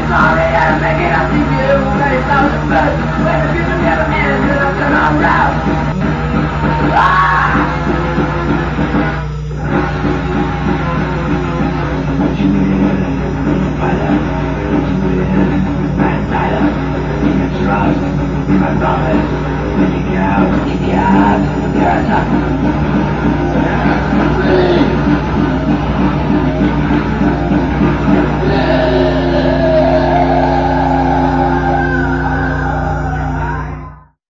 sorry I'm making up to you. Very self-defense. When the future never ends, you're not gonna laugh. What you mean? Violence. What you mean? My silence. In your trust. In my promise. Let me out. Get me out. You're a tough.